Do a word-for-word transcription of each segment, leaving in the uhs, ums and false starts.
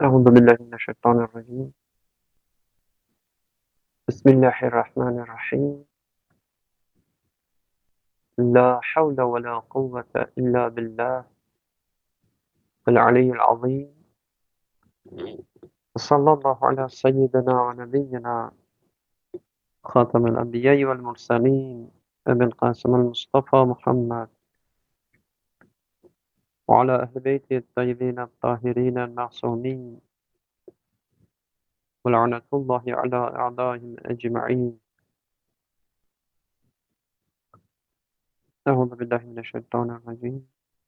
أعوذ بالله من الشيطان الرجيم. بسم الله الرحمن الرحيم. لا حول ولا قوة إلا بالله العلي العظيم. صلى الله على سيدنا ونبينا خاتم الأنبياء والمرسلين أبي القاسم المصطفى محمد وعلى أهل بيته الطيبين الطاهرين المعصومين ولعنة الله على أعدائهم أجمعين. أعوذ بالله من الشيطان الرجيم.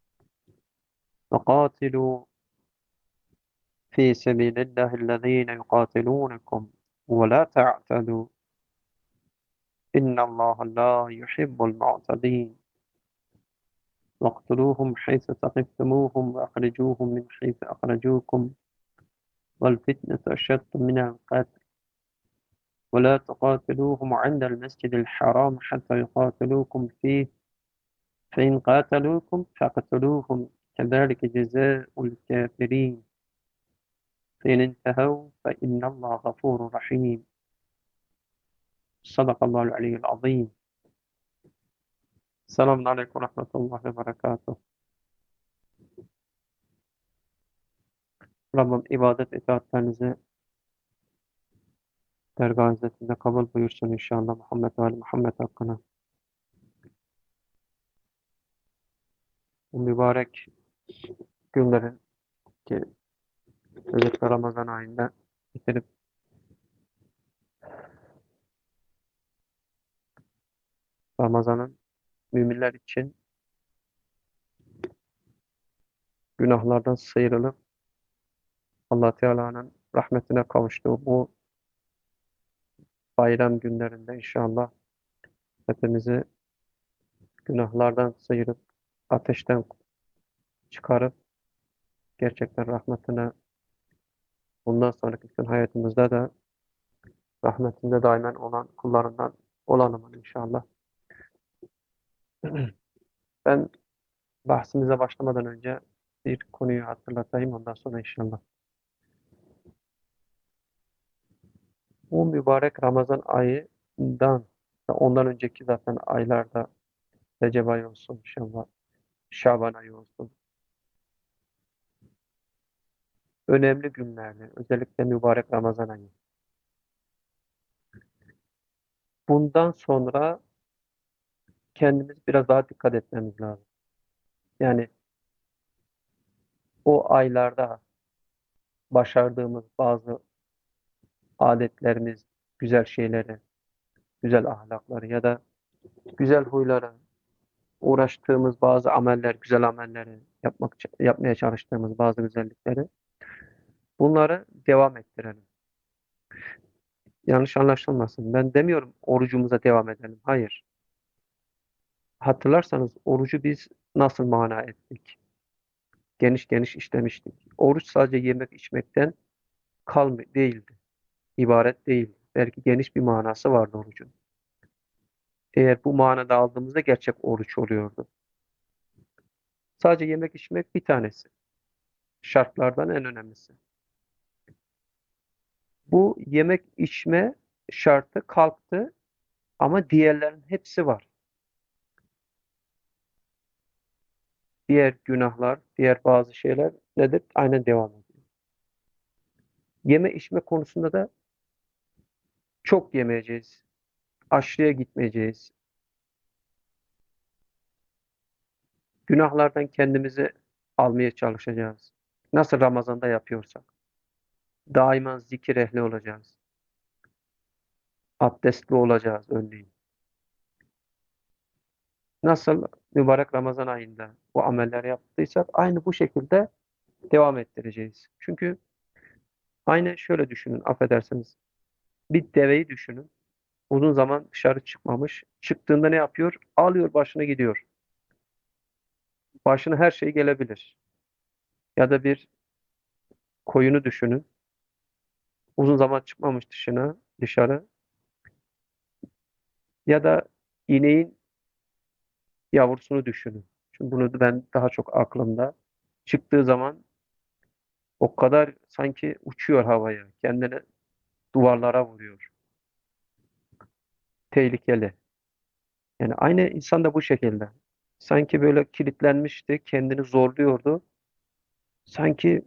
وقاتلوا في سبيل الله الذين يقاتلونكم ولا تعتدوا إن الله لا يحب المعتدين واقتلوهم حيث ثقفتموهم وأخرجوهم من حيث أخرجوكم والفتنة أشد من القتل ولا تقاتلوهم عند المسجد الحرام حتى يقاتلوكم فيه فإن قاتلوكم فاقتلوهم كذلك جزاء الكافرين فإن انتهوا فإن الله غفور رحيم. صدق الله العلي العظيم. Selamun Aleyküm ve Rahmetullahi ve Berekatuhu. Rabbim ibadet itaatlerinizi dergâh izzetinde kabul buyursun inşallah Muhammed ve Ali Muhammed hakkına. Bu mübarek günlerin ki özellikle Ramazan ayında bitirip Ramazan'ın müminler için günahlardan sıyrılıp Allah Teala'nın rahmetine kavuştuğu bu bayram günlerinde inşallah hepimizi günahlardan sıyırıp ateşten çıkarıp gerçekten rahmetine bundan sonraki bütün hayatımızda da rahmetinde daimen olan kullarından olalım inşallah. Ben bahsimize başlamadan önce bir konuyu hatırlatayım ondan sonra inşallah. Bu mübarek Ramazan ayından ve ondan önceki zaten aylarda Recep ayı olsun, Şaban, Şaban ayı olsun. Önemli günlerde, özellikle mübarek Ramazan ayı. Bundan sonra kendimiz biraz daha dikkat etmemiz lazım. Yani o aylarda başardığımız bazı adetlerimiz, güzel şeyleri, güzel ahlakları ya da güzel huyları, uğraştığımız bazı ameller, güzel amelleri, yapmak yapmaya çalıştığımız bazı güzellikleri bunları devam ettirelim. Yanlış anlaşılmasın. Ben demiyorum orucumuza devam edelim. Hayır. Hatırlarsanız orucu biz nasıl mana ettik? Geniş geniş işlemiştik. Oruç sadece yemek içmekten kalmı değildi. İbaret değil. Belki geniş bir manası vardı orucun. Eğer bu manada aldığımızda gerçek oruç oluyordu. Sadece yemek içmek bir tanesi. Şartlardan en önemlisi. Bu yemek içme şartı kalktı ama diğerlerin hepsi var. Diğer günahlar, diğer bazı şeyler nedir? Aynen devam ediyor. Yeme içme konusunda da çok yemeyeceğiz. Aşırıya gitmeyeceğiz. Günahlardan kendimizi almaya çalışacağız. Nasıl Ramazan'da yapıyorsak. Daima zikir ehli olacağız. Abdestli olacağız örneğin. Nasıl mübarek Ramazan ayında bu amelleri yaptıysak aynı bu şekilde devam ettireceğiz. Çünkü aynı şöyle düşünün, affedersiniz. Bir deveyi düşünün. Uzun zaman dışarı çıkmamış. Çıktığında ne yapıyor? Alıyor başına gidiyor. Başına her şey gelebilir. Ya da bir koyunu düşünün. Uzun zaman çıkmamış dışına, dışarı. Ya da ineğin yavrusunu düşünün. Çünkü bunu ben daha çok aklımda. Çıktığı zaman O kadar sanki uçuyor havaya, kendini duvarlara vuruyor. Tehlikeli. Yani aynı insan da bu şekilde. Sanki böyle kilitlenmişti, kendini zorluyordu. Sanki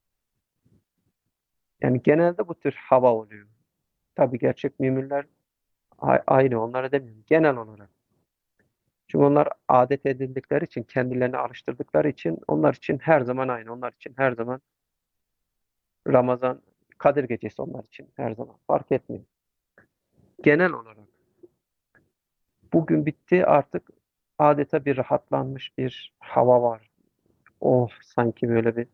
yani genelde bu tür hava oluyor. Tabii gerçek müminler a- aynı, onlara demiyorum. Genel olarak. Çünkü onlar adet edindikleri için, kendilerini alıştırdıkları için onlar için her zaman aynı. Onlar için her zaman Ramazan, Kadir Gecesi onlar için her zaman. Fark etmiyor. Genel olarak. Bugün bitti artık adeta bir rahatlanmış bir hava var. Oh sanki böyle bir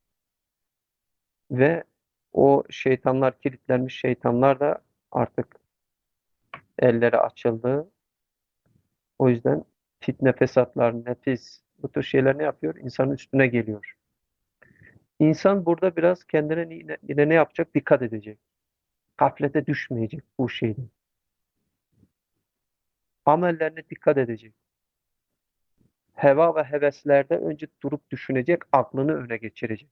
ve o şeytanlar kilitlenmiş şeytanlar da artık elleri açıldı. O yüzden fitne fesatlar, nefis bu tür şeyler ne yapıyor? İnsanın üstüne geliyor. İnsan burada biraz kendine yine, yine ne yapacak? Dikkat edecek. Gaflete düşmeyecek bu şeyden. Amellerine dikkat edecek. Heva ve heveslerde önce durup düşünecek, aklını öne geçirecek.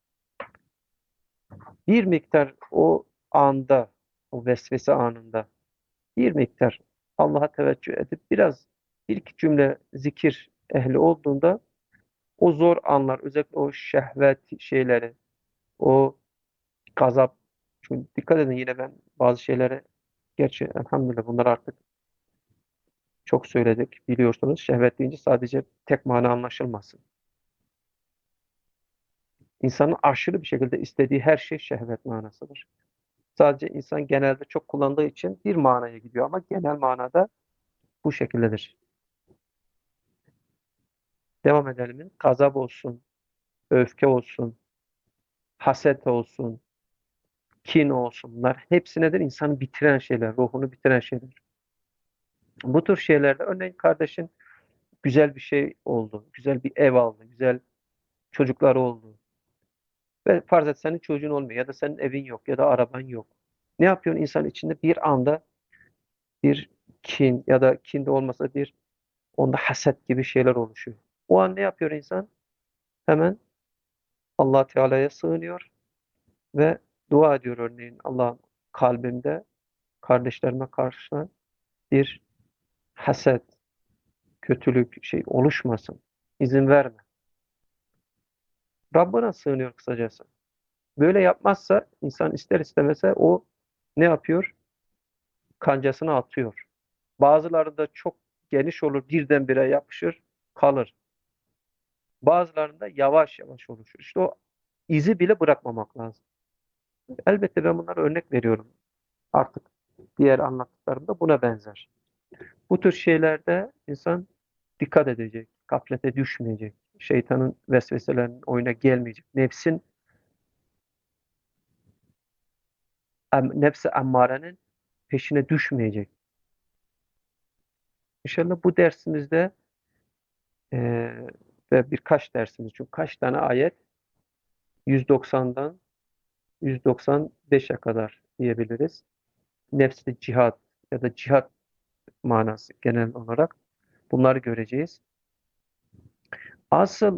Bir miktar o anda, o vesvese anında bir miktar Allah'a teveccüh edip biraz bir iki cümle zikir ehli olduğunda o zor anlar, özellikle o şehvet şeyleri, o gazap. Çünkü dikkat edin yine ben bazı şeylere gerçi elhamdülillah bunlar artık çok söyledik biliyorsunuz. Şehvet deyince sadece tek mana anlaşılmasın. İnsanın aşırı bir şekilde istediği her şey şehvet manasıdır. Sadece insan genelde çok kullandığı için bir manaya gidiyor ama genel manada bu şekildedir. Devam edelim. Gazap olsun, öfke olsun, haset olsun, kin olsun. Bunlar hepsi nedir? İnsanı bitiren şeyler, ruhunu bitiren şeyler. Bu tür şeylerde örneğin kardeşin güzel bir şey oldu, güzel bir ev aldı, güzel çocukları oldu. Ve farz et senin çocuğun olmuyor ya da senin evin yok ya da araban yok. Ne yapıyorsun insan içinde bir anda bir kin ya da kin de olmasa bir onda haset gibi şeyler oluşuyor. O an ne yapıyor insan? Hemen Allah Teala'ya sığınıyor ve dua ediyor örneğin Allah'ım kalbimde kardeşlerime karşı bir haset, kötülük şey oluşmasın. İzin verme. Rabbına sığınıyor kısacası. Böyle yapmazsa insan ister istemese o ne yapıyor? Kancasını atıyor. Bazıları da çok geniş olur, birdenbire yapışır, kalır. Bazılarında yavaş yavaş oluşur. İşte o izi bile bırakmamak lazım. Elbette ben bunlara örnek veriyorum. Artık diğer anlattıklarım da buna benzer. Bu tür şeylerde insan dikkat edecek, gaflete düşmeyecek, şeytanın vesveselerinin oyuna gelmeyecek, nefsin, em, nefsi emmarenin peşine düşmeyecek. İnşallah bu dersimizde eee, ve birkaç dersimiz, çünkü kaç tane ayet yüz doksandan yüz doksan beşe kadar diyebiliriz. Nefsi cihat ya da cihat manası genel olarak bunları göreceğiz. Asıl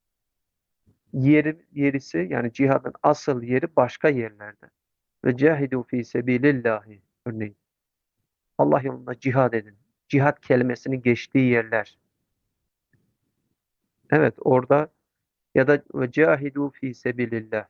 yeri, yerisi yani cihadın asıl yeri başka yerlerde. Ve cahidu fi sebilillahi örneğin. Allah yolunda cihad edin. Cihad kelimesinin geçtiği yerler. Evet orada ya da ve cahidu fi sebilillah.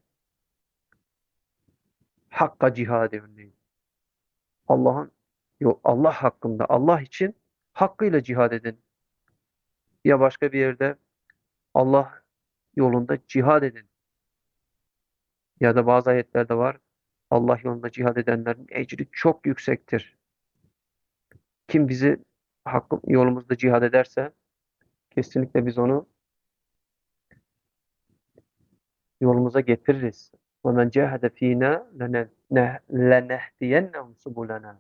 Hakka cihad örneğin. Allah'ın yok Allah hakkında Allah için hakkıyla cihad edin. Ya başka bir yerde Allah yolunda cihad edin. Ya da bazı ayetlerde var. Allah yolunda cihad edenlerin ecri çok yüksektir. Kim bizi hakkı yolumuzda cihad ederse kesinlikle biz onu yolumuza getiririz. وَمَنْ جَاهَدَ ف۪ينَا لَنَهْدِيَنَّهُمْ سُبُلَنَا.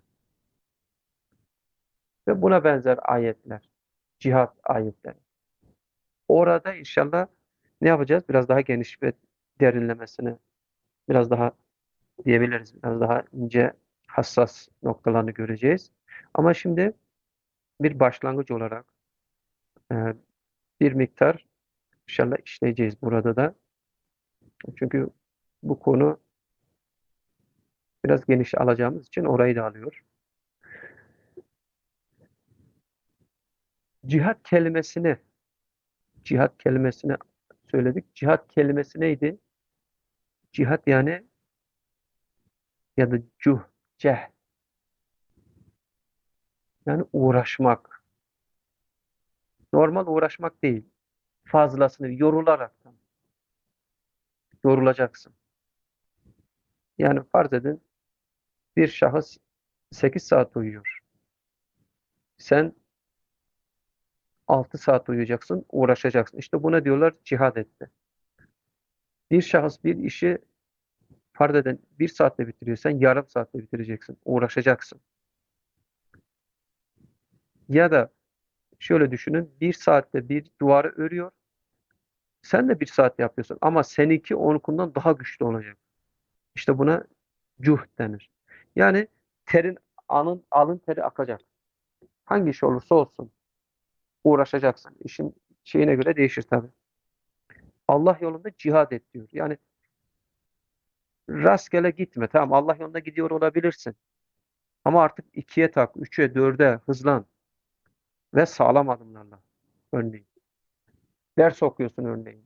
Ve buna benzer ayetler. Cihat ayetleri. Orada inşallah ne yapacağız? Biraz daha geniş ve derinlemesine, biraz daha diyebiliriz. Biraz daha ince, hassas noktalarını göreceğiz. Ama şimdi bir başlangıç olarak e, bir miktar inşallah işleyeceğiz burada da. Çünkü Bu konu biraz geniş alacağımız için orayı da alıyor. Cihat kelimesini, cihat kelimesini söyledik. Cihat kelimesi neydi? Cihat yani ya da cuh, ceh yani uğraşmak. Normal uğraşmak değil. Fazlasını yorularak yorulacaksın. Yani farz edin bir şahıs sekiz saat uyuyor. Sen altı saat uyuyacaksın, uğraşacaksın. İşte buna diyorlar cihad etti. Bir şahıs bir işi farz edin bir saatte bitiriyor. Sen yarım saatte bitireceksin. Uğraşacaksın. Ya da şöyle düşünün. Bir saatte bir duvarı örüyor. Sen de bir saat yapıyorsun. Ama seninki onunkundan daha güçlü olacak. İşte buna cuh denir. Yani terin alın, alın teri akacak. Hangi iş olursa olsun uğraşacaksın. İşin şeyine göre değişir tabii. Allah yolunda cihad et diyor. Yani rastgele gitme. Tamam Allah yolunda gidiyor olabilirsin. Ama artık ikiye tak, üçe, dörde hızlan ve sağlam adımlarla. Örneğin. Ders okuyorsun örneğin.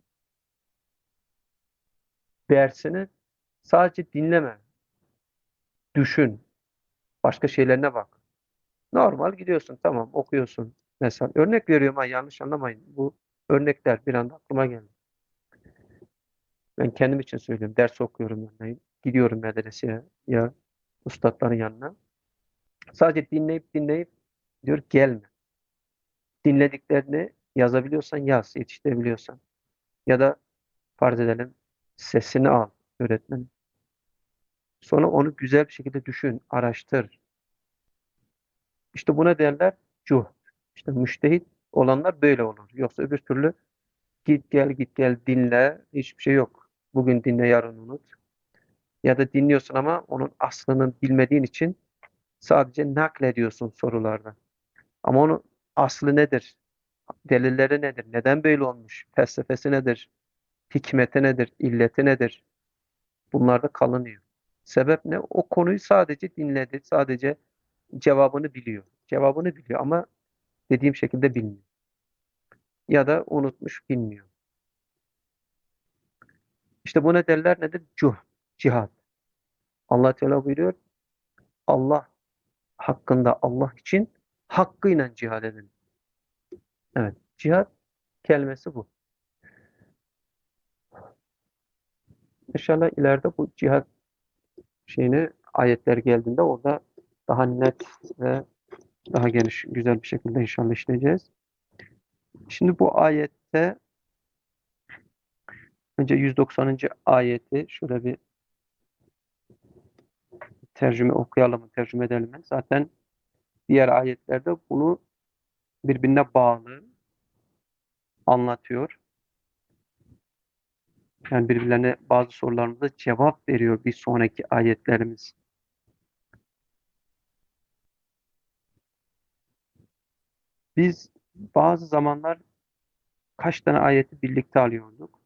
Dersini sadece dinleme. Düşün. Başka şeylerine bak. Normal gidiyorsun. Tamam okuyorsun. Mesela örnek veriyorum ha yanlış anlamayın. Bu örnekler bir anda aklıma geldi. Ben kendim için söylüyorum. Ders okuyorum örneğin. Gidiyorum medreseye ya ustadların yanına. Sadece dinleyip dinleyip diyor gelme. Dinlediklerini yazabiliyorsan yaz, yetiştirebiliyorsan. Ya da farz edelim sesini al öğretmenin. Sonra onu güzel bir şekilde düşün, araştır. İşte buna derler cuh. İşte müştehit olanlar böyle olur. Yoksa öbür türlü git gel git gel dinle hiçbir şey yok. Bugün dinle yarın unut. Ya da dinliyorsun ama onun aslını bilmediğin için sadece naklediyorsun sorularda. Ama onun aslı nedir? Delilleri nedir? Neden böyle olmuş? Felsefesi nedir? Hikmeti nedir? İlleti nedir? Bunlarda kalınıyor. Sebep ne? O konuyu sadece dinledi. Sadece cevabını biliyor. Cevabını biliyor ama dediğim şekilde bilmiyor. Ya da unutmuş bilmiyor. İşte bu ne derler nedir? Cuh, cihad. Allah Teala buyuruyor. Allah hakkında Allah için hakkıyla cihad edin. Evet. Cihad kelimesi bu. İnşallah ileride bu cihad şeyini ayetler geldiğinde orada daha net ve daha geniş, güzel bir şekilde inşallah işleyeceğiz. Şimdi bu ayette önce yüz doksanıncı ayeti şöyle bir tercüme okuyalım, tercüme edelim. Zaten diğer ayetlerde bunu birbirine bağlı anlatıyor. Yani birbirlerine bazı sorularımıza cevap veriyor bir sonraki ayetlerimiz. Biz bazı zamanlar kaç tane ayeti birlikte alıyorduk.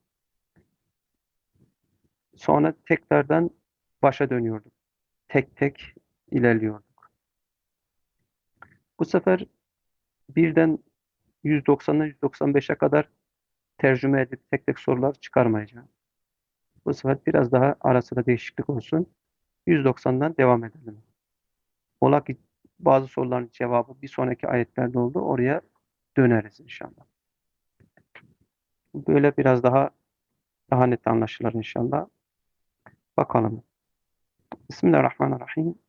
Sonra tekrardan başa dönüyorduk. Tek tek ilerliyorduk. Bu sefer birden yüz doksandan yüz doksan beşe kadar tercüme edip tek tek sorular çıkarmayacağım. Bu sefer biraz daha ara sıra değişiklik olsun. yüz doksandan devam edelim. Ola ki bazı soruların cevabı bir sonraki ayetlerde oldu. Oraya döneriz inşallah. Böyle biraz daha daha net anlaşılır inşallah. Bakalım. Bismillahirrahmanirrahim.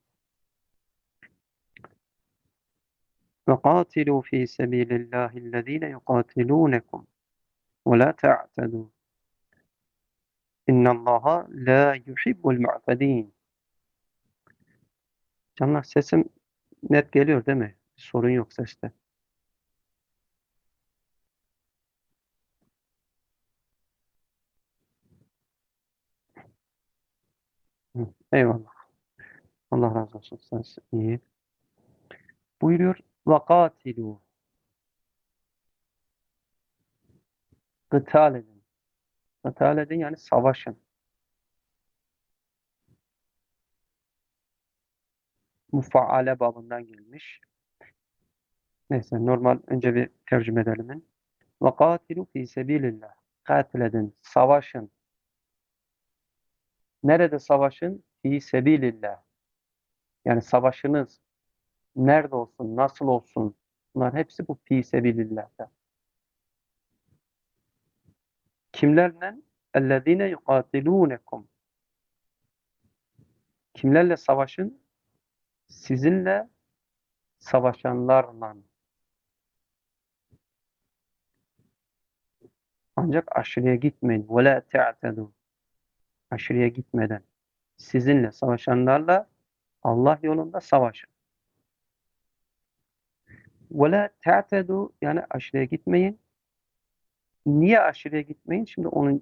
Ve qatilu fi sabilillahillezine yuqatilunekum ve la ta'tadu. İnnallaha la yuhibbul mu'tedin. Canlar sesim net geliyor değil mi? Sorun yok seste. Hı, eyvallah. Allah razı olsun. Ses iyi. Buyuruyor. Ve katilu. Kıtal edin. Kıtal edin yani savaşın. Mufaale babından gelmiş. Neyse normal önce bir tercüme edelim. Ve katilu fi sebilillah. Katil edin, savaşın. Nerede savaşın? Fi sebilillah. Yani savaşınız nerede olsun, nasıl olsun? Bunlar hepsi bu fi sebilillah'ta. Kimlerle? Ellezine yuqatilunekum. Kimlerle savaşın? Sizinle savaşanlarla. Ancak aşırıya gitmeyin. Ve la te'tedû. Aşırıya gitmeden. Sizinle savaşanlarla Allah yolunda savaşın. Ve la te'tedû, yani aşırıya gitmeyin. Niye aşırıya gitmeyin? Şimdi onun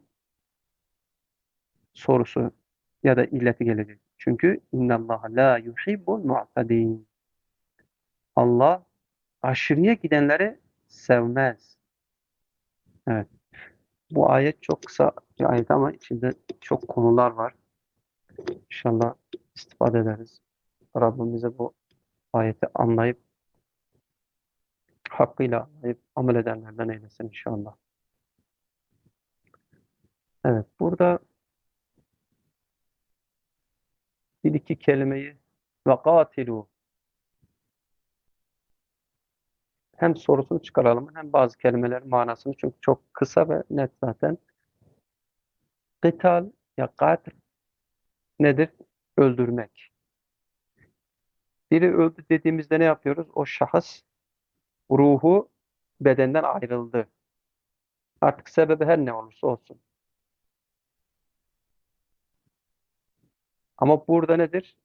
sorusu ya da illeti gelecek. Çünkü innallaha la yuhibbul mu'tedin. Allah aşırıya gidenleri sevmez. Evet. Bu ayet çok kısa bir ayet ama içinde çok konular var. İnşallah istifade ederiz. Rabbim bize bu ayeti anlayıp hakkıyla anlayıp amel edenlerden eylesin inşallah. Evet, burada bir iki kelimeyi ve katilu hem sorusunu çıkaralım hem bazı kelimelerin manasını, çünkü çok kısa ve net zaten. Kıtal ya katil nedir? Öldürmek. Biri öldü dediğimizde ne yapıyoruz? O şahıs ruhu bedenden ayrıldı. Artık sebebi her ne olursa olsun. Ama burada nedir?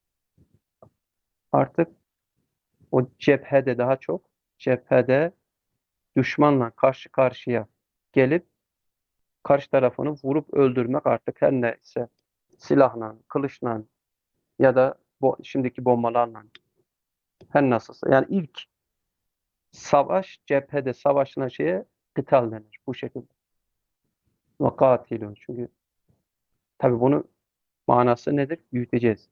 Artık o cephede, daha çok cephede düşmanla karşı karşıya gelip karşı tarafını vurup öldürmek, artık her neyse silahla, kılıçla ya da bu şimdiki bombalarla, her nasılsa. Yani ilk savaş, cephede savaşılan şeye kıtal denir bu şekilde. Ve katilun. Çünkü tabii bunu manası nedir? Büyüteceğiz.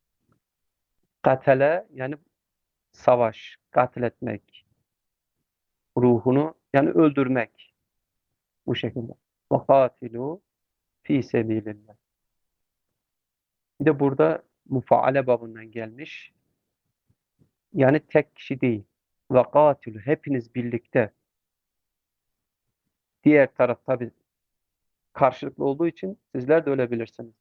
Katele yani savaş, katletmek, ruhunu yani öldürmek bu şekilde. Ve katilu fi sebilillah. Bir de burada mufaale babından gelmiş. Yani tek kişi değil. Ve katilü, hepiniz birlikte. Diğer taraf tabii karşılıklı olduğu için sizler de ölebilirsiniz.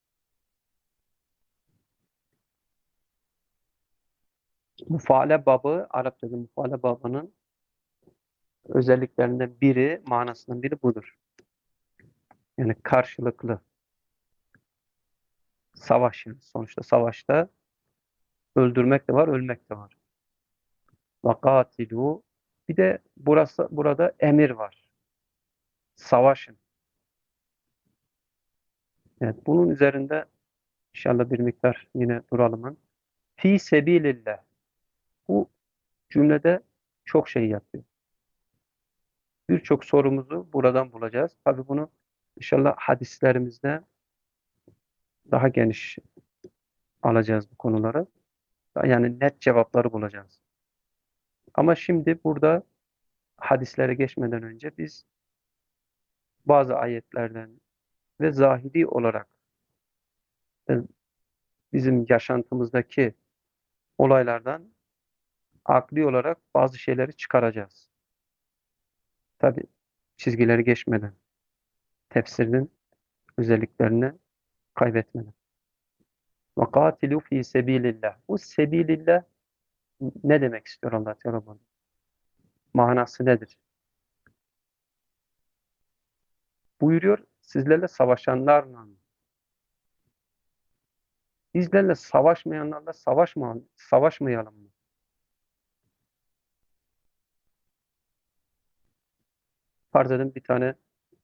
Mufaale babı, Arapçada mufaale babının özelliklerinden biri, manasından biri budur. Yani karşılıklı savaş, yani sonuçta savaşta öldürmek de var, ölmek de var. Ve katilu, bir de burası burada emir var. Savaşın. Evet, bunun üzerinde inşallah bir miktar yine duralım. Fi sebilillah. Bu cümlede çok şey yapıyor. Birçok sorumuzu buradan bulacağız. Tabii bunu inşallah hadislerimizde daha geniş alacağız bu konuları. Yani net cevapları bulacağız. Ama şimdi burada hadislere geçmeden önce biz bazı ayetlerden ve zahiri olarak e, bizim yaşantımızdaki olaylardan akli olarak bazı şeyleri çıkaracağız. Tabii çizgileri geçmeden, tefsirinin özelliklerini kaybetmeden. وَقَاتِلُوا ف۪ي سَب۪يلِ اللّٰهِ. Bu sebilillah ne demek istiyor Allah Teala bunu? Manası nedir? Buyuruyor, sizlerle savaşanlarla, bizlerle savaşmayanlarla savaşma, savaşmayalım mı? Farz edin bir tane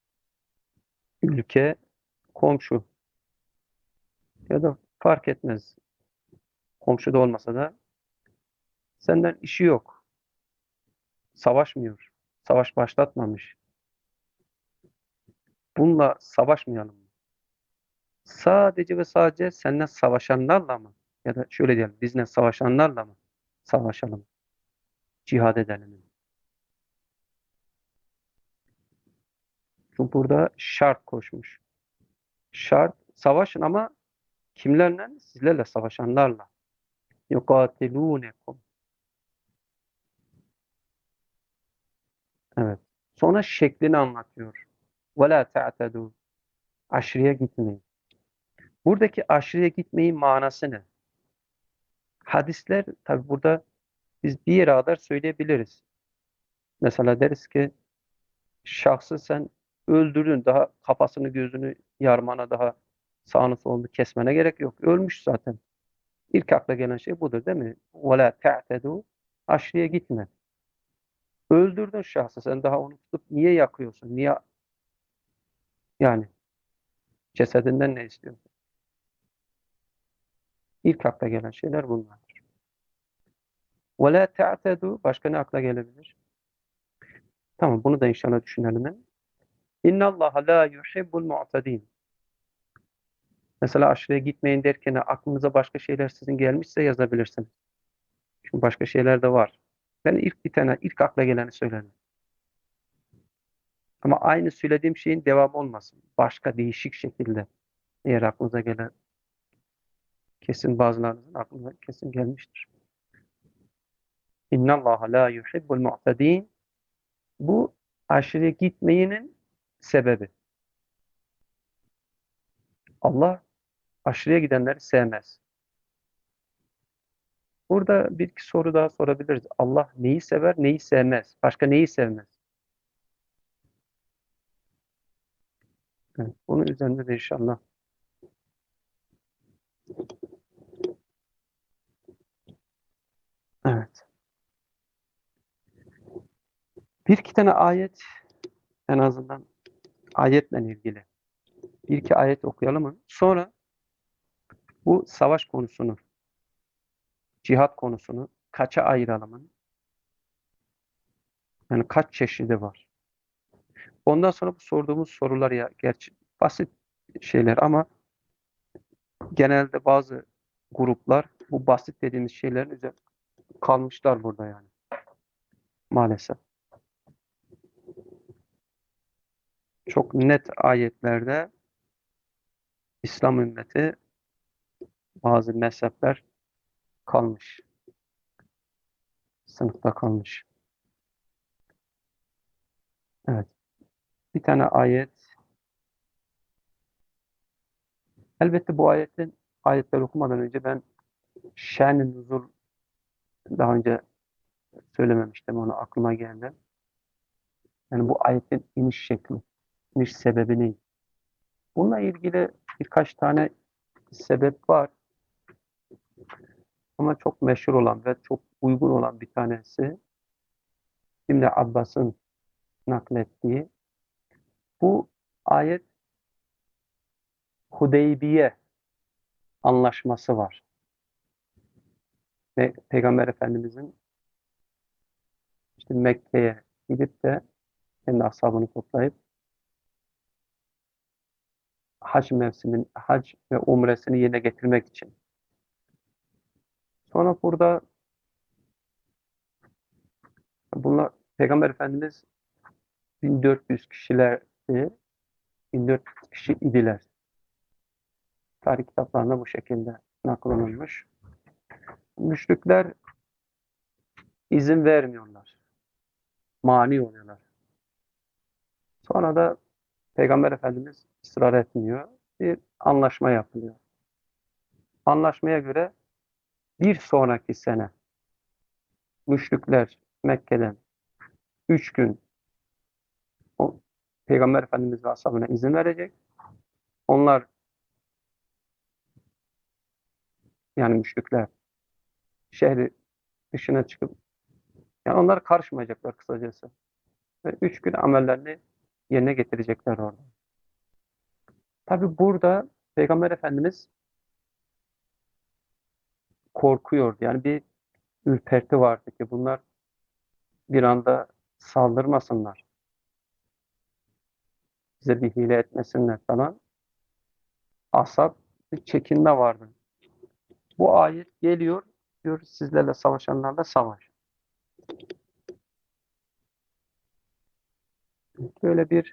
ülke komşu ya da fark etmez, komşu da olmasa da senden işi yok, savaşmıyor, savaş başlatmamış. Bununla savaşmayalım mı? Sadece ve sadece seninle savaşanlarla mı? Ya da şöyle diyelim, bizle savaşanlarla mı savaşalım, cihad edelim mi? Çünkü burada şart koşmuş. Şart, savaşın ama kimlerle? Sizlerle savaşanlarla. يُقَاتِلُونَكُمْ. Evet. Sonra şeklini anlatıyor. وَلَا تَعْتَدُوا. Aşırıya gitmeyin. Buradaki aşırıya gitmeyin manası ne? Hadisler, tabi burada biz bir yere kadar söyleyebiliriz. Mesela deriz ki şahsı sen öldürdün, daha kafasını gözünü yarmana, daha sağını solunu kesmene gerek yok. Ölmüş zaten. İlk akla gelen şey budur değil mi? وَلَا تَعْتَدُوا. Aşırıya gitme. Öldürdün şahsı, sen daha onu tutup niye yakıyorsun? Niye, yani cesedinden ne istiyorsun? İlk akla gelen şeyler bunlar. وَلَا تَعْتَدُوا. Başka ne akla gelebilir? Tamam, bunu da inşallah düşünelim. اِنَّ اللّٰهَ لَا يُحِبُّ الْمُعْتَد۪ينَ. Mesela aşırıya gitmeyin derken aklınıza başka şeyler sizin gelmişse yazabilirsiniz. Çünkü başka şeyler de var. Ben ilk bir tane, ilk akla geleni söylerim. Ama aynı söylediğim şeyin devamı olmasın. Başka değişik şekilde. Eğer aklınıza gelen, kesin bazılarınızın aklına kesin gelmiştir. اِنَّ اللّٰهَ لَا يُحِبُّ الْمُعْتَد۪ينَ. Bu aşırıya gitmeyinin sebebi. Allah aşırıya gidenleri sevmez. Burada bir iki soru daha sorabiliriz. Allah neyi sever, neyi sevmez? Başka neyi sevmez? Evet, bunun üzerinde de inşallah. Evet. Bir iki tane ayet, en azından ayetle ilgili bir iki ayet okuyalım mı? Sonra bu savaş konusunu, cihat konusunu kaça ayıralım? Yani kaç çeşidi var? Ondan sonra bu sorduğumuz sorular, ya gerçi basit şeyler ama genelde bazı gruplar bu basit dediğimiz şeylerin üzerine kalmışlar burada yani. Maalesef. Çok net ayetlerde İslam ümmeti, bazı mezhepler kalmış. Sınıfta kalmış. Evet. Bir tane ayet. Elbette bu ayetin ayetleri okumadan önce ben şen-i nuzul, daha önce söylememiştim, onu aklıma geldi. Yani bu ayetin iniş şekli, iniş sebebi ne? Bununla ilgili birkaç tane sebep var ama çok meşhur olan ve çok uygun olan bir tanesi İbn Abbas'ın naklettiği. Bu ayet Hudeybiye anlaşması var. Ve Peygamber Efendimizin işte Mekke'ye gidip de kendi ashabını toplayıp hac mevsimin, hac ve umresini yerine getirmek için. Sonra burada bunlar, Peygamber Efendimiz bin dört yüz kişilerdi. bin dört yüz kişi idiler. Tarih kitaplarında bu şekilde naklanılmış. Müşrikler izin vermiyorlar. Mani oluyorlar. Sonra da Peygamber Efendimiz ısrar etmiyor. Bir anlaşma yapılıyor. Anlaşmaya göre bir sonraki sene müşrikler Mekke'den üç gün o Peygamber Efendimiz ve ashabına izin verecek. Onlar, yani müşrikler, şehri dışına çıkıp, yani onlar karışmayacaklar kısacası. Ve üç gün amellerini yerine getirecekler orada. Tabi burada Peygamber Efendimiz korkuyordu. Yani bir ürperti vardı ki bunlar bir anda saldırmasınlar, bize bir hile etmesinler falan. Ashab bir çekinme vardı. Bu ayet geliyor, diyor sizlerle savaşanlarla savaş. Böyle bir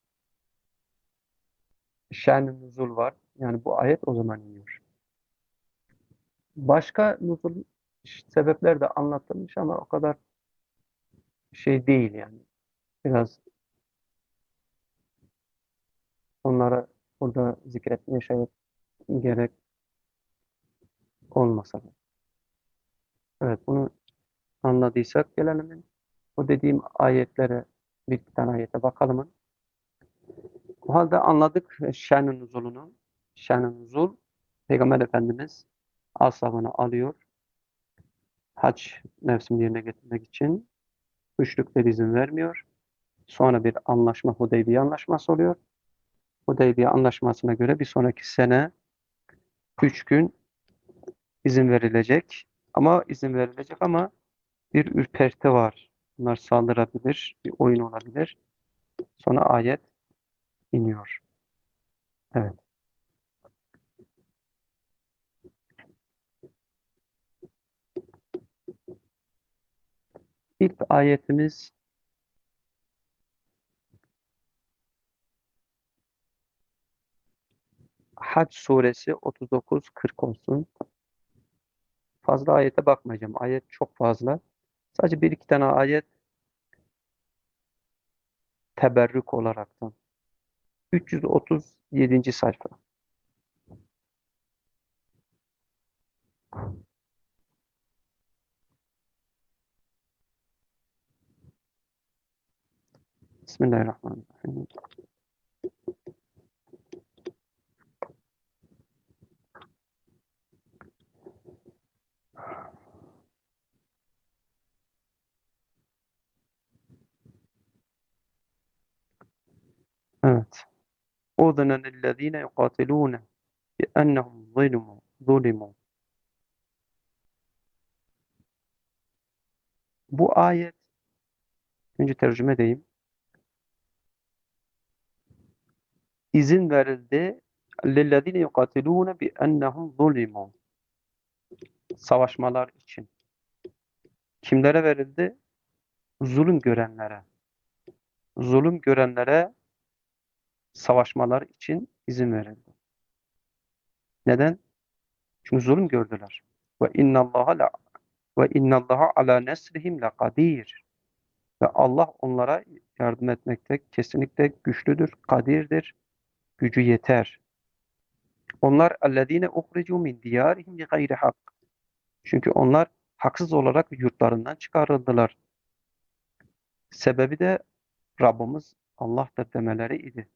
şen-i nüzul var. Yani bu ayet o zaman iniyor. Başka nüzul sebepler de anlatılmış ama o kadar şey değil yani. Biraz onlara burada zikretmeye şey gerek olmasa da. Evet, bunu anladıysak gelelim. O dediğim ayetlere, bir iki tane ayete bakalım. O halde anladık şen-i nüzulunu. Şen-i nüzul, Peygamber Efendimiz ashabını alıyor. Hac mevsimini yerine getirmek için müşrikler izin vermiyor. Sonra bir anlaşma, Hudeybiye anlaşması oluyor. Hudeybiye anlaşmasına göre bir sonraki sene üç gün izin verilecek. Ama izin verilecek ama bir ürperti var. Bunlar saldırabilir, bir oyun olabilir. Sonra ayet iniyor. Evet. İlk ayetimiz Hac suresi otuz dokuz kırk olsun. Fazla ayete bakmayacağım. Ayet çok fazla. Sadece bir iki tane ayet teberrük olaraktan. üç yüz otuz yedinci sayfa. Bismillahirrahmanirrahim. Evet. اُذِنَ لِلَّذ۪ينَ يُقَاتِلُونَ بِأَنَّهُمْ ظُلِمُوا ظُلِمُوا. Bu ayet, önce tercüme edeyim. İzin verildi. لِلَّذ۪ينَ يُقَاتِلُونَ بِأَنَّهُمْ ظُلِمُوا. Savaşmalar için. Kimlere verildi? Zulüm görenlere. Zulüm görenlere savaşmalar için izin verildi. Neden? Çünkü zulüm gördüler. Ve innallaha la ve innallaha ala nesrihim lakadir. Ve Allah onlara yardım etmekte kesinlikle güçlüdür, kadirdir, gücü yeter. Onlar ellezine uhricu min diyarihim bi gayri hak. Çünkü onlar haksız olarak yurtlarından çıkarıldılar. Sebebi de Rabbimiz Allah'tır demeleri idi.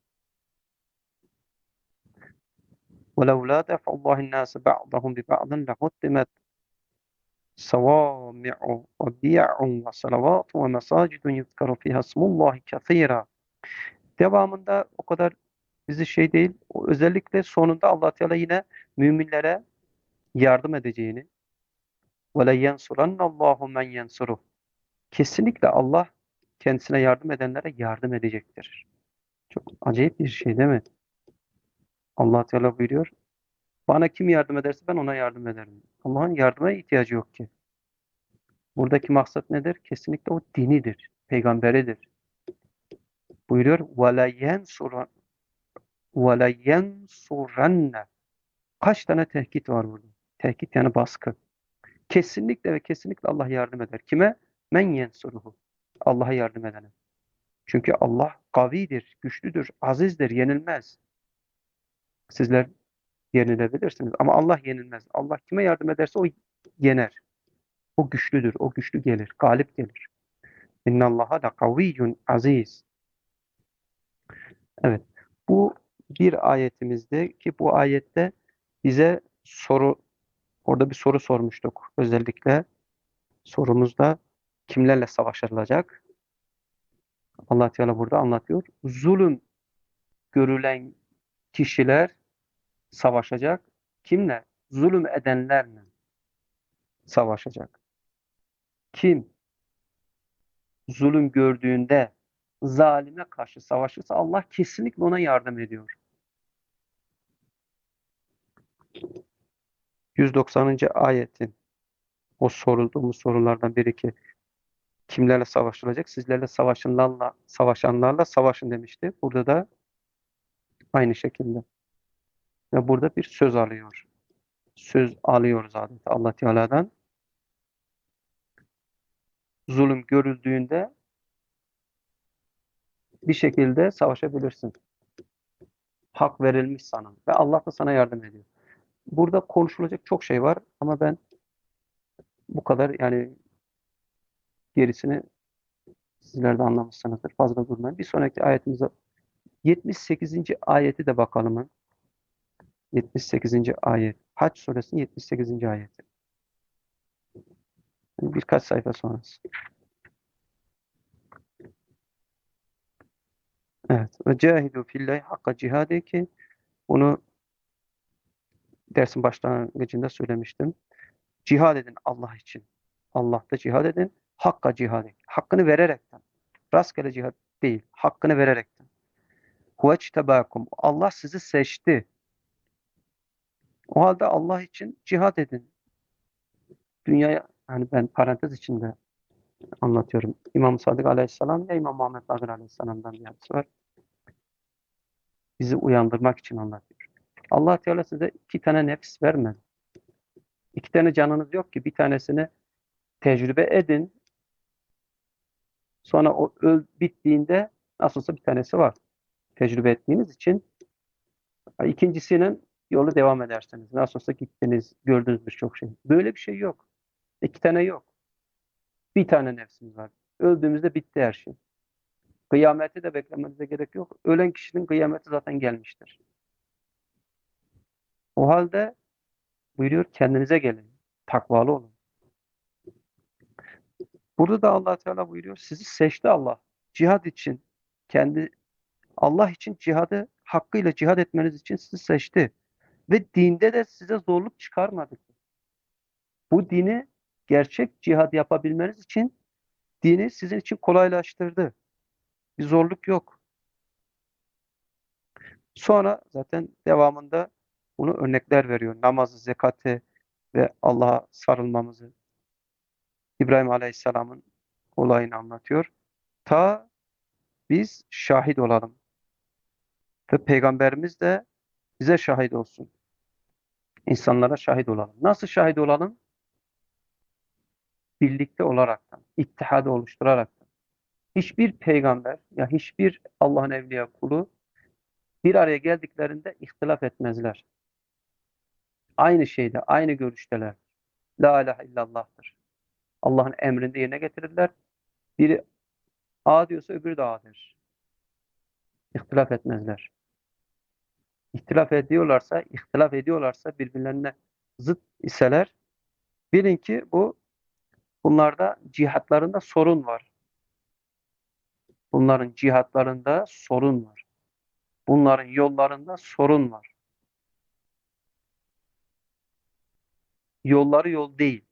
وَلَوْلَا دَفْعُ اللّٰهِ النَّاسَ بَعْضَهُمْ بِبَعْضٍ لَهُدِّمَتْ صَوَامِعُ وَبِيَعٌ وَصَلَوَاتٌ وَمَسَاجِدٌ يُذْكَرُ فِيهَا اسْمُ اللّٰهِ كَثِيرًا. Devamında o kadar bizi şey değil, o özellikle sonunda Allah Teala yine müminlere yardım edeceğini وَلَا يَنْصُرَنَّ اللّٰهُ مَنْ يَنْصُرُهُ. Kesinlikle Allah kendisine yardım edenlere yardım edecektir. Çok acayip bir şey değil mi? Allah Teala buyuruyor, bana kim yardım ederse ben ona yardım ederim. Allah'ın yardıma ihtiyacı yok ki. Buradaki maksat nedir? Kesinlikle o dinidir, peygamberidir. Buyuruyor, وَلَا يَنْصُرَنَّ وَلَا يَنْصُرَنَّ. Kaç tane tehkit var burada? Tehkit yani baskı. Kesinlikle ve kesinlikle Allah yardım eder. Kime? Men yensuruhu. Allah'a yardım edene. Çünkü Allah kavidir, güçlüdür, azizdir, yenilmez. Sizler yenilebilirsiniz ama Allah yenilmez. Allah kime yardım ederse o yener. O güçlüdür, o güçlü gelir, galip gelir. İnnallaha da kaviyyun aziz. Evet. Bu bir ayetimizde ki bu ayette bize soru, orada bir soru sormuştuk. Özellikle sorumuzda kimlerle savaşılacak? Allah Teala burada anlatıyor. Zulüm görülen kişiler savaşacak. Kimle? Zulüm edenlerle savaşacak. Kim zulüm gördüğünde zalime karşı savaşırsa Allah kesinlikle ona yardım ediyor. yüz doksanıncı ayetin o sorulduğumuz sorulardan biri ki kimlerle savaşılacak? Sizlerle savaşanlarla, savaşanlarla savaşın demişti. Burada da aynı şekilde. Ve burada bir söz alıyor. Söz alıyoruz adeta Allah Teala'dan. Zulüm görüldüğünde bir şekilde savaşabilirsin. Hak verilmiş sana ve Allah da sana yardım ediyor. Burada konuşulacak çok şey var ama ben bu kadar yani gerisini sizler de anlamışsınızdır. Fazla durmayın. Bir sonraki ayetimize yetmiş sekizinci ayeti de bakalım. yetmiş sekizinci ayet. Hac suresinin yetmiş sekizinci ayeti. Yani birkaç sayfa sonrası. Evet. Ve cahidu fillahi hakka cihadi ki bunu dersin başlangıcında söylemiştim. Cihad edin Allah için. Allah'ta cihad edin. Hakka cihad edin. Hakkını vererekten. Rastgele cihad değil. Hakkını vererekten. Huveçtebâkum. Allah sizi seçti. O halde Allah için cihad edin. Dünyaya, hani ben parantez içinde anlatıyorum. İmam Sadık Aleyhisselam ya İmam Muhammed Bakır Aleyhisselam'dan bir hadis var. Bizi uyandırmak için anlatıyor. Allah Teala size iki tane nefs vermedi. İki tane canınız yok ki bir tanesini tecrübe edin. Sonra o öl bittiğinde nasılsa bir tanesi var. Tecrübe ettiğiniz için ikincisinin yolu devam edersiniz. Nasılsa gittiniz, gördünüz birçok şey. Böyle bir şey yok. İki tane yok. Bir tane nefsimiz var. Öldüğümüzde bitti her şey. Kıyameti de beklemenize gerek yok. Ölen kişinin kıyameti zaten gelmiştir. O halde buyuruyor kendinize gelin. Takvalı olun. Burada da Allah Teala buyuruyor sizi seçti Allah. Cihad için kendi Allah için cihadı hakkıyla cihad etmeniz için sizi seçti. Ve dinde de size zorluk çıkarmadı. Bu dini gerçek cihad yapabilmeniz için dini sizin için kolaylaştırdı. Bir zorluk yok. Sonra zaten devamında bunu örnekler veriyor. Namazı, zekatı ve Allah'a sarılmamızı. İbrahim Aleyhisselam'ın olayını anlatıyor. Ta biz şahit olalım. Ve Peygamberimiz de bize şahit olsun. İnsanlara şahit olalım. Nasıl şahit olalım? Birlikte olaraktan, ittihadı oluşturaraktan. Hiçbir peygamber ya hiçbir Allah'ın evliya kulu bir araya geldiklerinde ihtilaf etmezler. Aynı şeyde, aynı görüşteler. La ilahe illallah'tır. Allah'ın emrinde yerine getirirler. Biri A diyorsa öbürü de A der. İhtilaf etmezler. İhtilaf ediyorlarsa, ihtilaf ediyorlarsa birbirlerine zıt iseler bilin ki bu bunlarda cihatlarında sorun var. Bunların cihatlarında sorun var. Bunların yollarında sorun var. Yolları yol değil.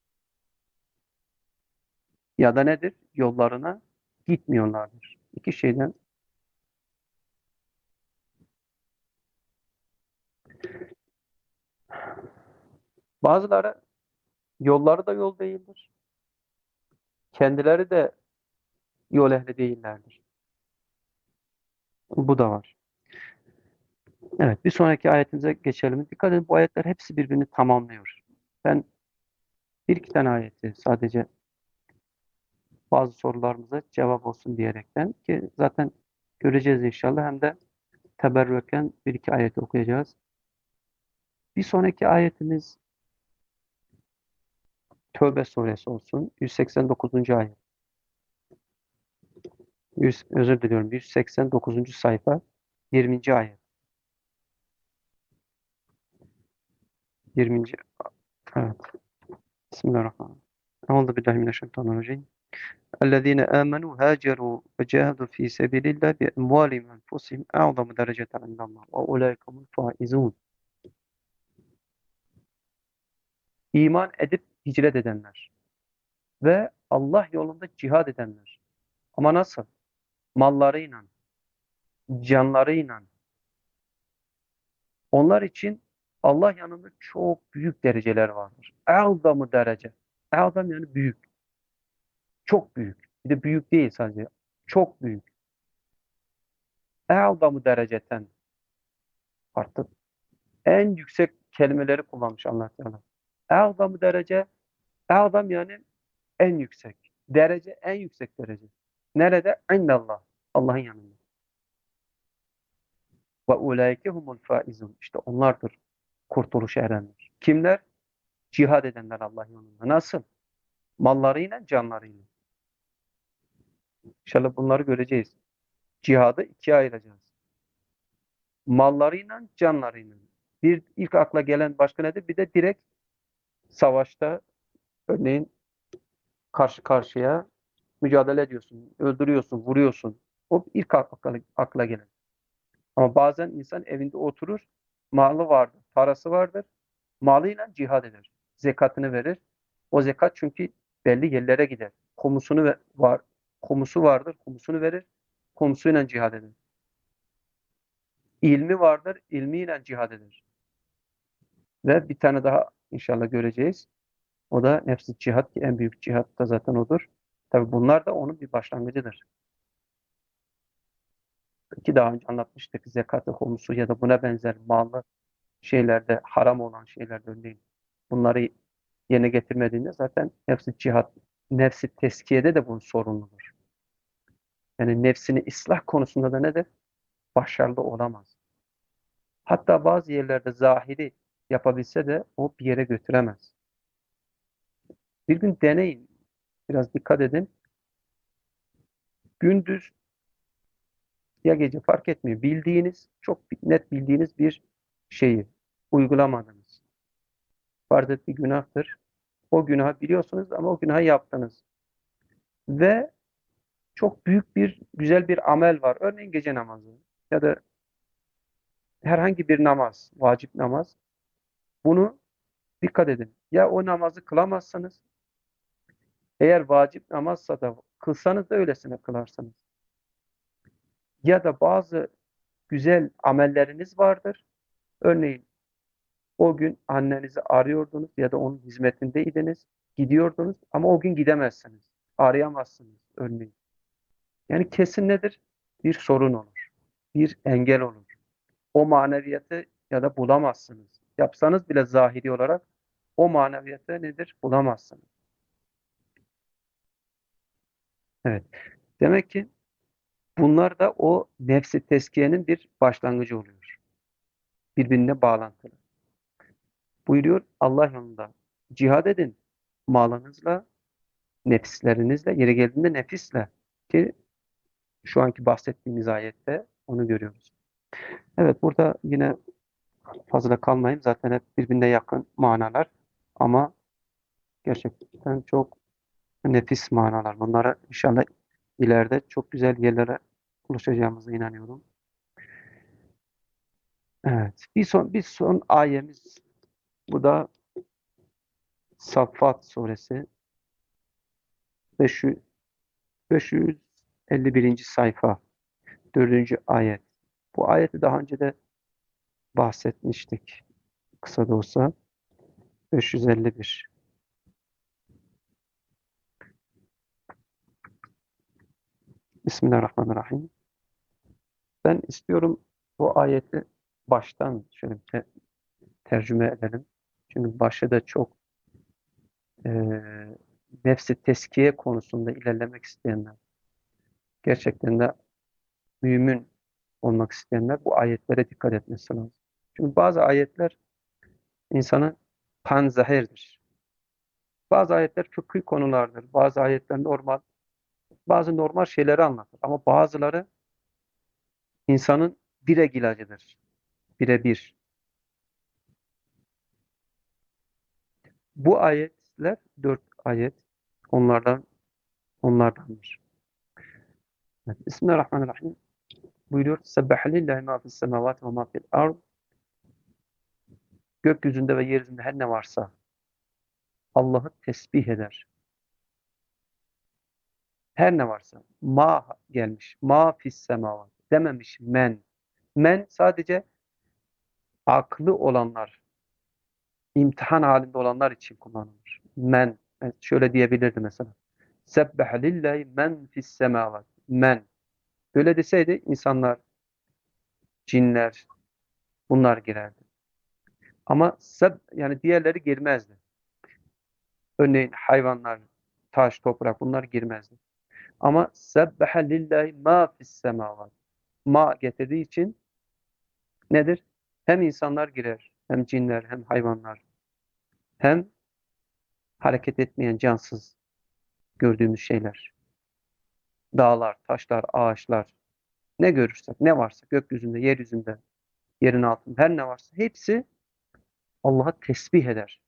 Ya da nedir? Yollarına gitmiyorlardır. İki şeyden. Bazıları yolları da yol değildir. Kendileri de yol ehli değillerdir. Bu da var. Evet, bir sonraki ayetimize geçelim. Dikkat edin bu ayetler hepsi birbirini tamamlıyor. Ben bir iki tane ayeti sadece bazı sorularımıza cevap olsun diyerekten ki zaten göreceğiz inşallah hem de teberrüken bir iki ayeti okuyacağız. Bir sonraki ayetimiz Tövbe suresi olsun. yüz seksen dokuzuncu ayet. yüz, özür diliyorum. yüz seksen dokuzuncu sayfa yirminci ayet. yirminci. Evet. Bismillahirrahmanirrahim. Euzu billahi mineşşeytanirracim. اَلَّذ۪ينَ آمَنُوا هَاجَرُوا وَجَاهَدُوا ف۪ي سَبِيلِ اللّٰهِ بِاَمْوَالِهِمْ وَاَنْفُسِهِمْ اَعْظَمُ دَرَجَةً عِنْدَ اللّٰهِ وَاُولَٰئِكَ هُمُ الْفَائِزُونَ. İman edip hicret edenler ve Allah yolunda cihad edenler. Ama nasıl? Mallarıyla, canlarıyla. Onlar için Allah yanında çok büyük dereceler vardır. E'zamı derece. E'zam yani büyük. Çok büyük. Bir de büyük değil sadece. Çok büyük. E'zamı dereceten. Artık en yüksek kelimeleri kullanmış Allah Teala. E'zamı derece. E'zam yani en yüksek. Derece en yüksek derece. Nerede? İndallah. Allah'ın yanında. Ve ulaike humul faizun. İşte onlardır kurtuluşa erenler. Kimler? Cihad edenler Allah'ın yolunda. Nasıl? Mallarıyla, canlarıyla. İnşallah bunları göreceğiz. Cihadı ikiye ayıracağız. Mallarıyla, canlarıyla. Bir ilk akla gelen başka nedir? Bir de direkt savaşta örneğin karşı karşıya mücadele ediyorsun, öldürüyorsun, vuruyorsun. O ilk akla, akla gelen. Ama bazen insan evinde oturur, malı vardır, parası vardır, malıyla cihad eder. Zekatını verir. O zekat çünkü belli yerlere gider. Komusunu ve- var, komusu vardır, komusunu verir, komusuyla cihad eder. İlmi vardır, ilmiyle cihad eder. Ve bir tane daha inşallah göreceğiz. O da nefsi cihat ki en büyük cihat da zaten odur. Tabi bunlar da onun bir başlangıcıdır. Ki daha önce anlatmıştık zekatı, humusu ya da buna benzer mallı şeylerde, haram olan şeylerde örneğin bunları yerine getirmediğinde zaten nefsi cihat, nefsi teskiyede de bunun sorumludur. Yani nefsini ıslah konusunda da nedir? Başarılı olamaz. Hatta bazı yerlerde zahiri yapabilse de o bir yere götüremez. Bir gün deneyin, biraz dikkat edin. Gündüz ya gece fark etmiyor. Bildiğiniz, çok net bildiğiniz bir şeyi uygulamadınız. Farz et bir günahtır. O günahı biliyorsunuz ama o günahı yaptınız. Ve çok büyük bir, güzel bir amel var. Örneğin gece namazı ya da herhangi bir namaz, vacip namaz. Bunu dikkat edin. Ya o namazı kılamazsanız, eğer vacip namazsa da kılsanız da öylesine kılarsınız. Ya da bazı güzel amelleriniz vardır. Örneğin o gün annenizi arıyordunuz ya da onun hizmetindeydiniz, gidiyordunuz ama o gün gidemezsiniz. Arayamazsınız örneğin. Yani kesin nedir? Bir sorun olur. Bir engel olur. O maneviyatı ya da bulamazsınız. Yapsanız bile zahiri olarak o maneviyatı nedir? Bulamazsınız. Evet. Demek ki bunlar da o nefsi teskiyenin bir başlangıcı oluyor. Birbirine bağlantılı. Buyuruyor Allah yolunda cihad edin. Malınızla, nefislerinizle, yeri geldiğinde nefisle. Ki şu anki bahsettiğimiz ayette onu görüyoruz. Evet, burada yine fazla kalmayayım. Zaten hep birbirine yakın manalar. Ama gerçekten çok nefis manalar. Bunlara inşallah ileride çok güzel yerlere ulaşacağımıza inanıyorum. Evet. Bir son, bir son ayemiz. Bu da Saffat suresi. beş yüz, beş yüz elli birinci sayfa. Dördüncü ayet. Bu ayeti daha önce de bahsetmiştik. Kısa da olsa. beş yüz elli bir. Bismillahirrahmanirrahim. Ben istiyorum bu ayeti baştan şöyle bir te- tercüme edelim. Çünkü başı da çok e, nefsi teskiye konusunda ilerlemek isteyenler, gerçekten de mümin olmak isteyenler bu ayetlere dikkat etmesi lazım. Çünkü bazı ayetler insanın panzehirdir. Bazı ayetler fıkhi konulardır. Bazı ayetler normal, bazı normal şeyleri anlatır. Ama bazıları insanın direk ilacıdır. Birebir. Bu ayetler dört ayet onlardan onlardandır. Evet. Bismillahirrahmanirrahim. Buyuruyor. Sebbahe lillahi ma fis semavati ve ma fil ard. Gökyüzünde ve yeryüzünde her ne varsa Allah'ı tesbih eder. Her ne varsa. Ma gelmiş. Ma fis semavat. Dememiş men. Men sadece aklı olanlar. imtihan halinde olanlar için kullanılır. Men, evet, şöyle diyebilirdi mesela. Sebbehe lillahi men fis semavat. Men. Böyle deseydi insanlar, cinler, bunlar girerdi. Ama seb, yani diğerleri girmezdi. Örneğin hayvanlar, taş, toprak bunlar girmezdi. Ama sebbehe lillahi ma fis semavat. Ma getirdiği için nedir? Hem insanlar girer, hem cinler, hem hayvanlar, hem hareket etmeyen cansız gördüğümüz şeyler. Dağlar, taşlar, ağaçlar, ne görürsek, ne varsa gökyüzünde, yeryüzünde, yerin altında her ne varsa hepsi Allah'a tesbih eder.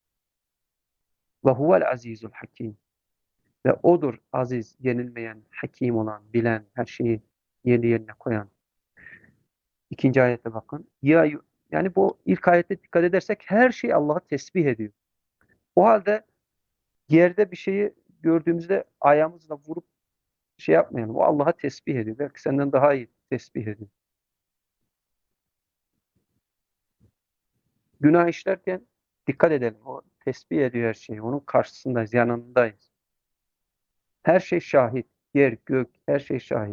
Ve huvel azizul hakim. Ve odur aziz, yenilmeyen, hakim olan, bilen, her şeyi yerli yerine koyan. İkinci ayete bakın. Ya, yani bu ilk ayette dikkat edersek her şey Allah'a tesbih ediyor. O halde yerde bir şeyi gördüğümüzde ayağımızla vurup şey yapmayalım. O Allah'a tesbih ediyor. Belki senden daha iyi tesbih ediyor. Günah işlerken dikkat edelim. O tesbih ediyor her şeyi. Onun karşısındayız, yanındayız. Her şey şahit. Yer, gök, her şey şahit.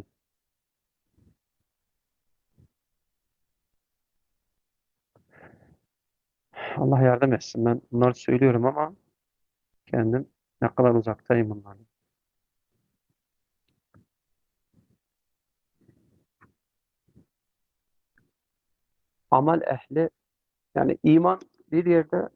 Allah yardım etsin. Ben bunları söylüyorum ama kendim ne kadar uzaktayım bunlardan. Amel ehli, yani iman bir yerde,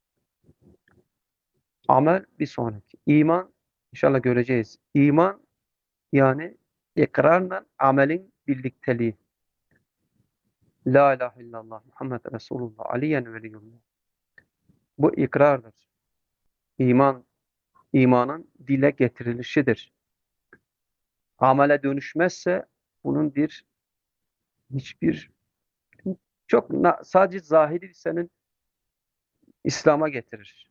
amel bir sonraki. İman inşallah göreceğiz. İman yani ikrarla amelin birlikteliği. La ilahe illallah Muhammed Resulullah aliyen veliyullah. Bu ikrardır. İman, imanın dile getirilişidir. Amele dönüşmezse bunun bir hiçbir çok na- sadece zahiri senin İslam'a getirir.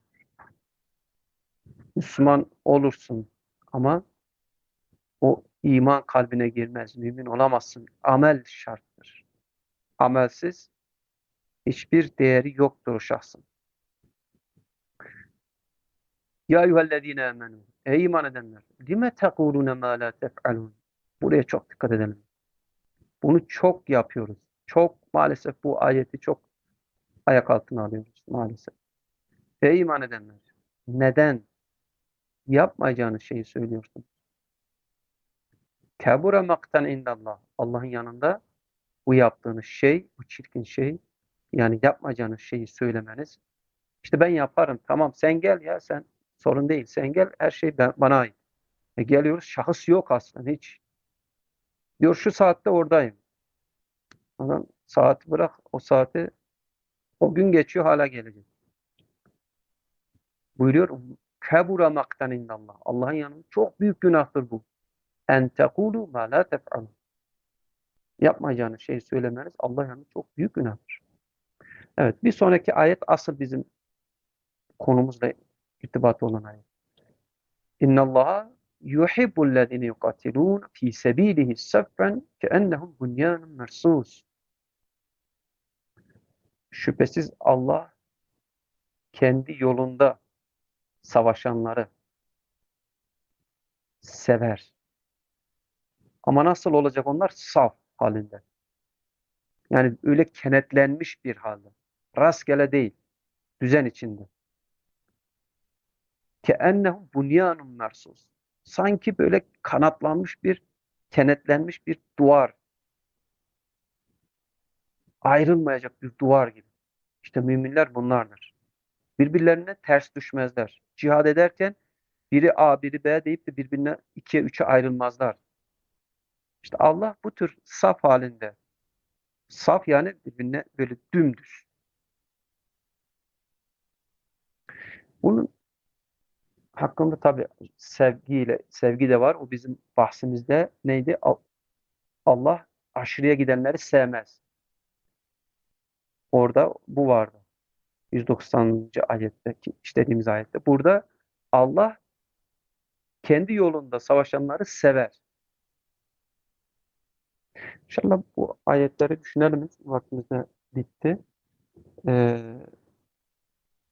Müslüman olursun ama o iman kalbine girmez. Mümin olamazsın. Amel şarttır. Amelsiz hiçbir değeri yoktur o şahsın. Ya eyyühellezine amenu. Ey iman edenler. Lime tekulune ma la tef'alun. Buraya çok dikkat edelim. Bunu çok yapıyoruz. Çok maalesef bu ayeti çok ayak altına alıyoruz maalesef. Ey iman edenler. Neden yapmayacağınız şeyi söylüyorsun? Kebura maktan indallah. Allah'ın yanında bu yaptığınız şey, bu çirkin şey, yani yapmayacağınız şeyi söylemeniz. İşte ben yaparım. Tamam sen gel ya sen sorun değil. Sen gel her şey ben, bana ait. E geliyoruz şahıs yok aslında hiç. Diyor şu saatte oradayım. Adam saati bırak o saati o gün geçiyor hala gelecek. Buyuruyor kebura maktan indallah. Allah'ın yanında çok büyük günahtır bu. En tekulu ma la tef'alun. Yapmayacağınız şeyi söylemeniz Allah yanında çok büyük günahtır. Evet bir sonraki ayet asıl bizim konumuzla irtibatı olan ayet. İnnallaha yuhibbullezine yukatilun fi sebilihi saffen keennehum bunyanun mersus. Şüphesiz Allah kendi yolunda savaşanları sever. Ama nasıl olacak onlar? Saf halinde. Yani öyle kenetlenmiş bir halde. Rastgele değil. Düzen içinde. Keennehum bunyanun mersus. Sanki böyle kanatlanmış bir, kenetlenmiş bir duvar. Ayrılmayacak bir duvar gibi. İşte müminler bunlardır. Birbirlerine ters düşmezler. Cihad ederken biri A, biri B deyip de birbirine ikiye, üçe ayrılmazlar. İşte Allah bu tür saf halinde, saf yani birbirine böyle dümdüz. Bunun hakkında tabii sevgiyle, sevgi de var. O bizim bahsimizde neydi? Al- Allah aşırıya gidenleri sevmez. Orada bu vardı. yüz doksanıncı ayetteki işlediğimiz ayette. Burada Allah kendi yolunda savaşanları sever. İnşallah bu ayetleri düşünelim. Vaktimiz de bitti. Ee,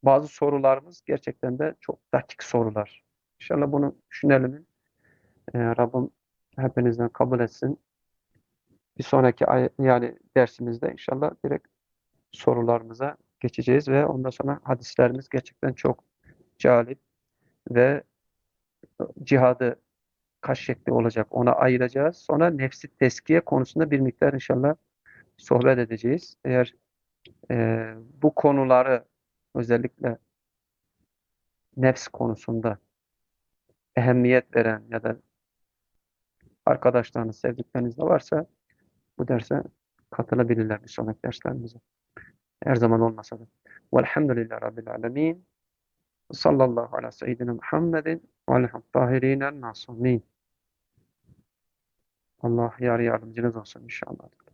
bazı sorularımız gerçekten de çok dakik sorular. İnşallah bunu düşünelim. Ee, Rabbim hepinizden kabul etsin. Bir sonraki ay, yani dersimizde inşallah direkt sorularımıza geçeceğiz ve ondan sonra hadislerimiz gerçekten çok cazip ve cihadı kaç şekli olacak ona ayıracağız. Sonra nefsi teskiye konusunda bir miktar inşallah sohbet edeceğiz. Eğer e, bu konuları özellikle nefs konusunda ehemmiyet veren ya da arkadaşlarınız, sevdikleriniz de varsa bu derse katılabilirler bir sonraki derslerimize. Her zaman olmasa da. Velhamdülillahi Rabbil alemin. Sallallahu ala seyyidina Muhammedin ve aleyhi tahirinen nasumin. Allah yar yardımcınız olsun inşallah.